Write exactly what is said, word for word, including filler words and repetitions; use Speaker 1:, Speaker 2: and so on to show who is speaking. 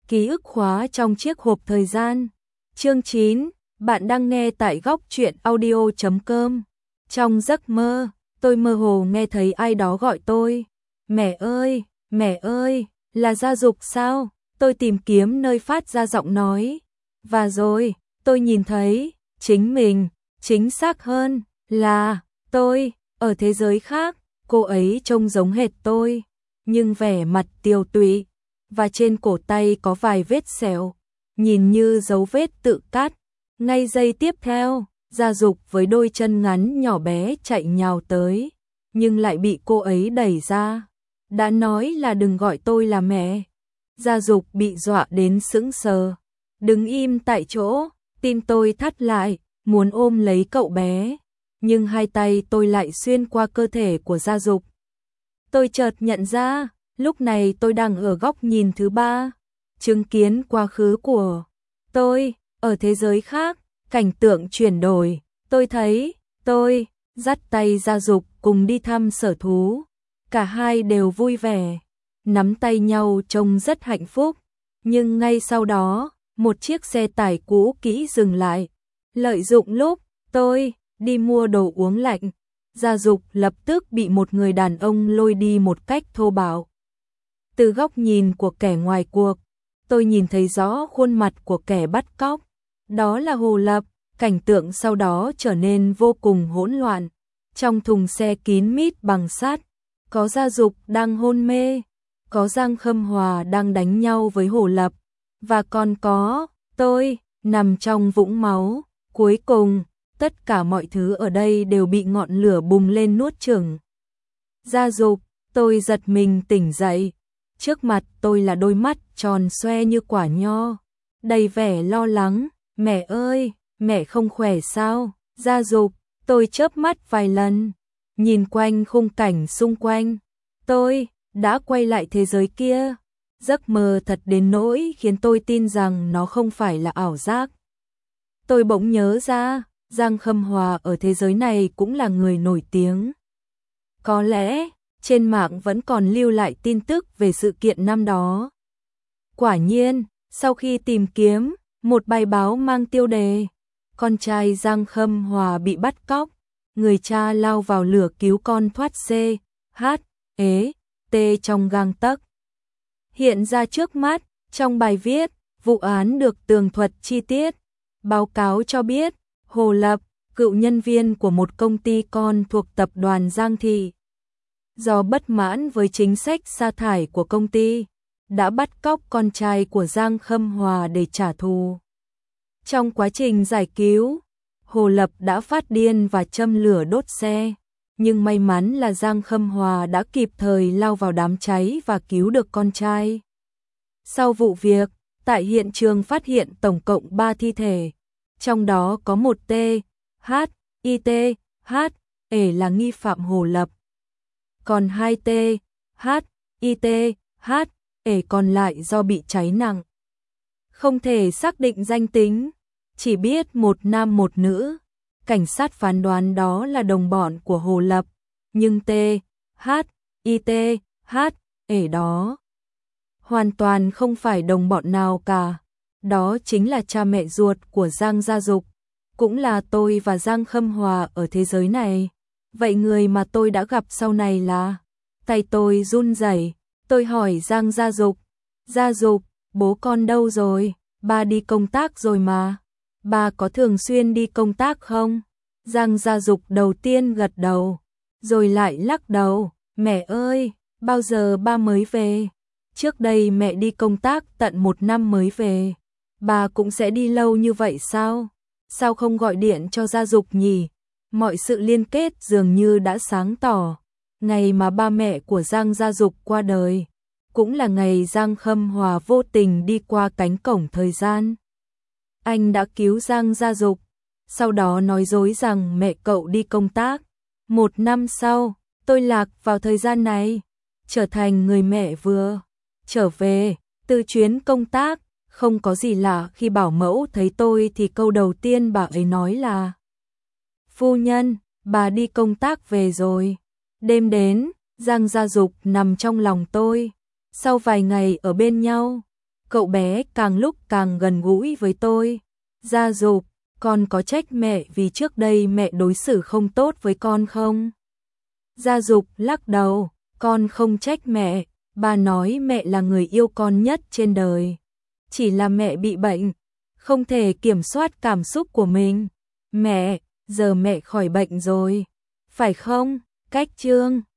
Speaker 1: Ký ức khóa trong chiếc hộp thời gian. Chương chín, bạn đang nghe tại góc truyện audio chấm com. Trong giấc mơ, tôi mơ hồ nghe thấy ai đó gọi tôi. Mẹ ơi, mẹ ơi, là Gia Dục sao? Tôi tìm kiếm nơi phát ra giọng nói. Và rồi, tôi nhìn thấy, chính mình, chính xác hơn, là, tôi, ở thế giới khác, cô ấy trông giống hệt tôi, nhưng vẻ mặt tiều tụy, và trên cổ tay có vài vết sẹo, nhìn như dấu vết tự cắt. Ngay giây tiếp theo, Gia Dục với đôi chân ngắn nhỏ bé chạy nhào tới, nhưng lại bị cô ấy đẩy ra. Đã nói là đừng gọi tôi là mẹ. Gia Dục bị dọa đến sững sờ, đứng im tại chỗ, tim tôi thắt lại, muốn ôm lấy cậu bé, nhưng hai tay tôi lại xuyên qua cơ thể của Gia Dục. Tôi chợt nhận ra, lúc này tôi đang ở góc nhìn thứ ba, chứng kiến quá khứ của tôi, ở thế giới khác, cảnh tượng chuyển đổi, tôi thấy, tôi, dắt tay Gia Dục cùng đi thăm sở thú, cả hai đều vui vẻ, nắm tay nhau trông rất hạnh phúc, nhưng ngay sau đó, một chiếc xe tải cũ kỹ dừng lại, lợi dụng lúc tôi đi mua đồ uống lạnh, Gia Dục lập tức bị một người đàn ông lôi đi một cách thô bạo. Từ góc nhìn của kẻ ngoài cuộc, tôi nhìn thấy rõ khuôn mặt của kẻ bắt cóc, đó là Hồ Lập. Cảnh tượng sau đó trở nên vô cùng hỗn loạn. Trong thùng xe kín mít bằng sắt, có Gia Dục đang hôn mê, có Giang Khâm Hòa đang đánh nhau với Hồ Lập, và còn có tôi nằm trong vũng máu. Cuối cùng, tất cả mọi thứ ở đây đều bị ngọn lửa bùng lên nuốt chửng. Gia Dục, tôi giật mình tỉnh dậy. Trước mặt tôi là đôi mắt tròn xoe như quả nho, đầy vẻ lo lắng. Mẹ ơi, mẹ không khỏe sao? Gia Dục, tôi chớp mắt vài lần, nhìn quanh khung cảnh xung quanh. Tôi đã quay lại thế giới kia. Giấc mơ thật đến nỗi khiến tôi tin rằng nó không phải là ảo giác. Tôi bỗng nhớ ra, Giang Khâm Hòa ở thế giới này cũng là người nổi tiếng. Có lẽ, trên mạng vẫn còn lưu lại tin tức về sự kiện năm đó. Quả nhiên, sau khi tìm kiếm, một bài báo mang tiêu đề con trai Giang Khâm Hòa bị bắt cóc, người cha lao vào lửa cứu con thoát C, H, ế, T trong gang tấc. Hiện ra trước mắt, trong bài viết, vụ án được tường thuật chi tiết. Báo cáo cho biết, Hồ Lập, cựu nhân viên của một công ty con thuộc tập đoàn Giang Thị, do bất mãn với chính sách sa thải của công ty, đã bắt cóc con trai của Giang Khâm Hòa để trả thù. Trong quá trình giải cứu, Hồ Lập đã phát điên và châm lửa đốt xe, nhưng may mắn là Giang Khâm Hòa đã kịp thời lao vào đám cháy và cứu được con trai. Sau vụ việc, tại hiện trường phát hiện tổng cộng ba thi thể, trong đó có một T, H, I T, H, ể là nghi phạm Hồ Lập. Còn hai T, H, I T, H, ể còn lại do bị cháy nặng. Không thể xác định danh tính, chỉ biết một nam một nữ. Cảnh sát phán đoán đó là đồng bọn của Hồ Lập, nhưng T, H, I T, H, ể đó hoàn toàn không phải đồng bọn nào cả. Đó chính là cha mẹ ruột của Giang Gia Dục, cũng là tôi và Giang Khâm Hòa ở thế giới này. Vậy người mà tôi đã gặp sau này là? Tay tôi run rẩy, tôi hỏi Giang Gia Dục. Gia Dục, bố con đâu rồi? Ba đi công tác rồi mà. Ba có thường xuyên đi công tác không? Giang Gia Dục đầu tiên gật đầu, rồi lại lắc đầu. Mẹ ơi, bao giờ ba mới về? Trước đây mẹ đi công tác tận một năm mới về. Ba cũng sẽ đi lâu như vậy sao? Sao không gọi điện cho Gia Dục nhỉ? Mọi sự liên kết dường như đã sáng tỏ. Ngày mà ba mẹ của Giang Gia Dục qua đời, cũng là ngày Giang Khâm Hòa vô tình đi qua cánh cổng thời gian. Anh đã cứu Giang Gia Dục, sau đó nói dối rằng mẹ cậu đi công tác. Một năm sau, tôi lạc vào thời gian này, trở thành người mẹ vừa trở về từ chuyến công tác. Không có gì lạ khi bảo mẫu thấy tôi thì câu đầu tiên bà ấy nói là: phu nhân, bà đi công tác về rồi. Đêm đến, Giang Gia Dục nằm trong lòng tôi. Sau vài ngày ở bên nhau, cậu bé càng lúc càng gần gũi với tôi. Gia Dục, con có trách mẹ vì trước đây mẹ đối xử không tốt với con không? Gia Dục lắc đầu, con không trách mẹ, bà nói mẹ là người yêu con nhất trên đời. Chỉ là mẹ bị bệnh, không thể kiểm soát cảm xúc của mình. Mẹ, giờ mẹ khỏi bệnh rồi, phải không? Cách chương